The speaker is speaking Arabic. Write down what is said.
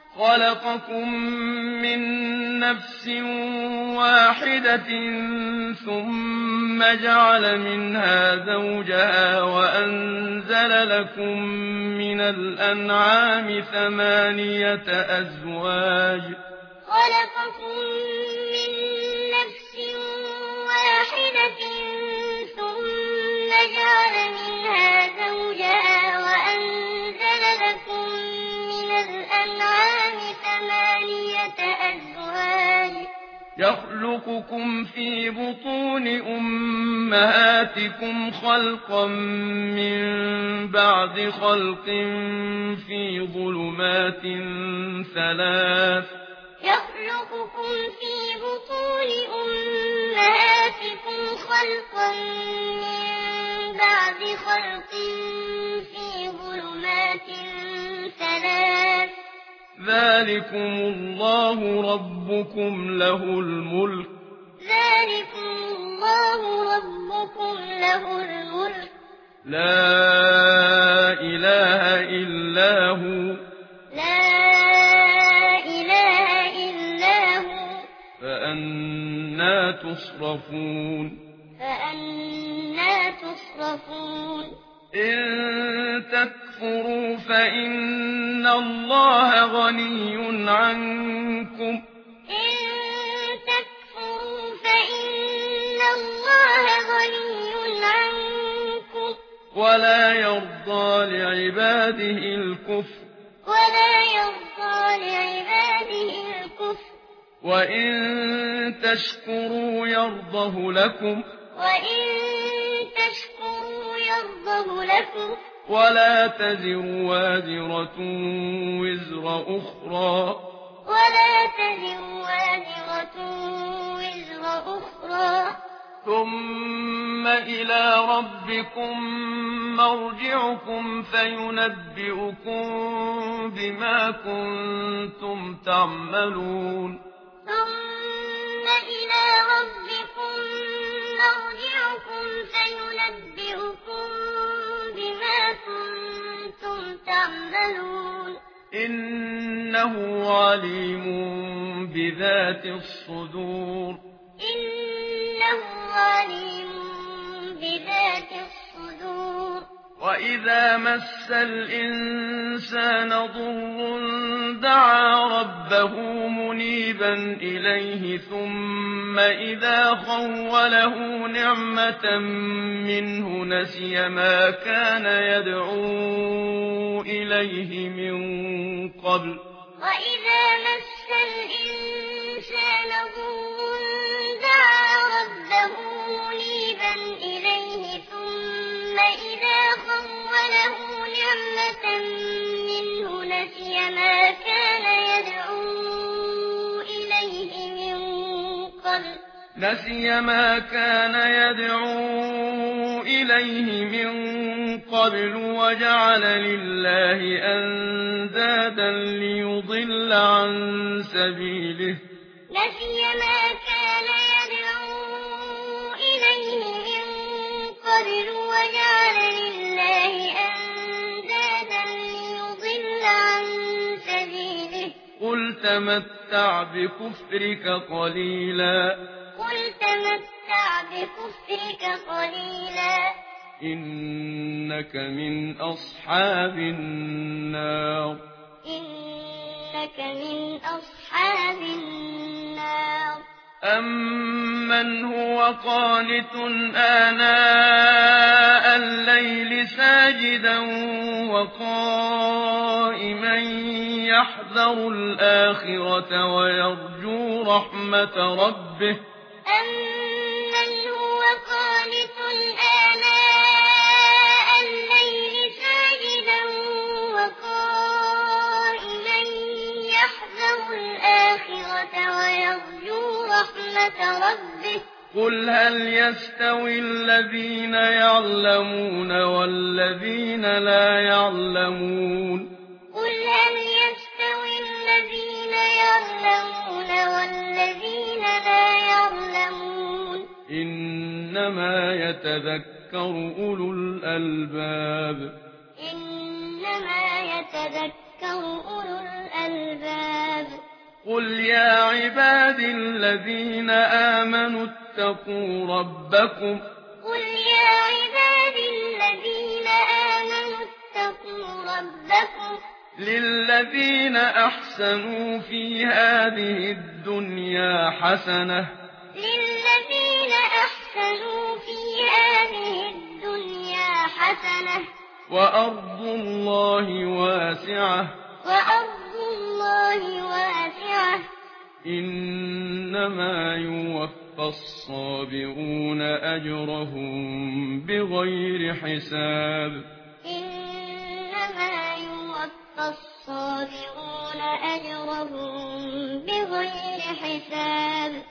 خلقكم من نفس واحدة ثم جعل منها زوجها وأنزل لكم من الأنعام 8 أزواج خلقكم من نفس واحدة ثم جعل منها زوجها وأنزل لكم من الأنعام 8 أزواج يخلقكم في بطون أمهاتكم خلقا من بعد خلق في ظلمات 3 يخلقكم في بطون أمهاتكم خلقا من بعد خلق في ظلمات 3 ذلكم الله ربكم له الملك ذلكم الله ربكم له الملك لا إله إلا هو لا إله إلا هو فأنى تصرفون فأنى تصرفون إن تكفروا فإن الله غني عنكم إن تكفروا فإن الله غني عنكم ولا يرضى لعباده الكفر وإن تشكروا يرضه لكم ولا تزر وازرة وزر أخرى ثم إلى ربكم مرجعكم فينبئكم بما كنتم تعملون ثم إلى ربكم مرجعكم فينبئكم بما كنتم تعملون إنه عليم بذات الصدور إنه عليم بذات الصدور وإذا مس الإنسان ضر دعا ربه منيبا إليه ثم إذا خوله نعمة منه نسي ما كان يدعو إليه من قبل وإذا مس الإنسان ضر دعا ربه منيبا إليه ثم إذا خوله نعمة منه نسي ما كان يدعو إليه من قبل وجعل لله أندادا ليضل عن سبيله قل تمتع بكفرك قليلا إنك من أصحاب النار أمن هو قانت آناء الليل ساجدا وقائما يحذر الآخرة ويرجو رحمة ربه أمن هو قانت آناء الليل ساجدا وقائما يحذر الآخرة ويرجو رحمة ربه قل هل يستوي الذين يعلمون والذين لا يعلمون إنما يتذكر أولو الألباب قل يا عبادي الذين آمنوا اتقوا ربكم قل يا عبادي الذين آمنوا اتقوا ربكم للذين أحسنوا في هذه الدنيا حسنة للذين أحسنوا في هذه الدنيا حسنة وأرض الله واسعة وأرض الله واسعة إنما يوفى الصابرون أجرهم بغير حساب إنما يوفى الصابرون أجرهم بغير حساب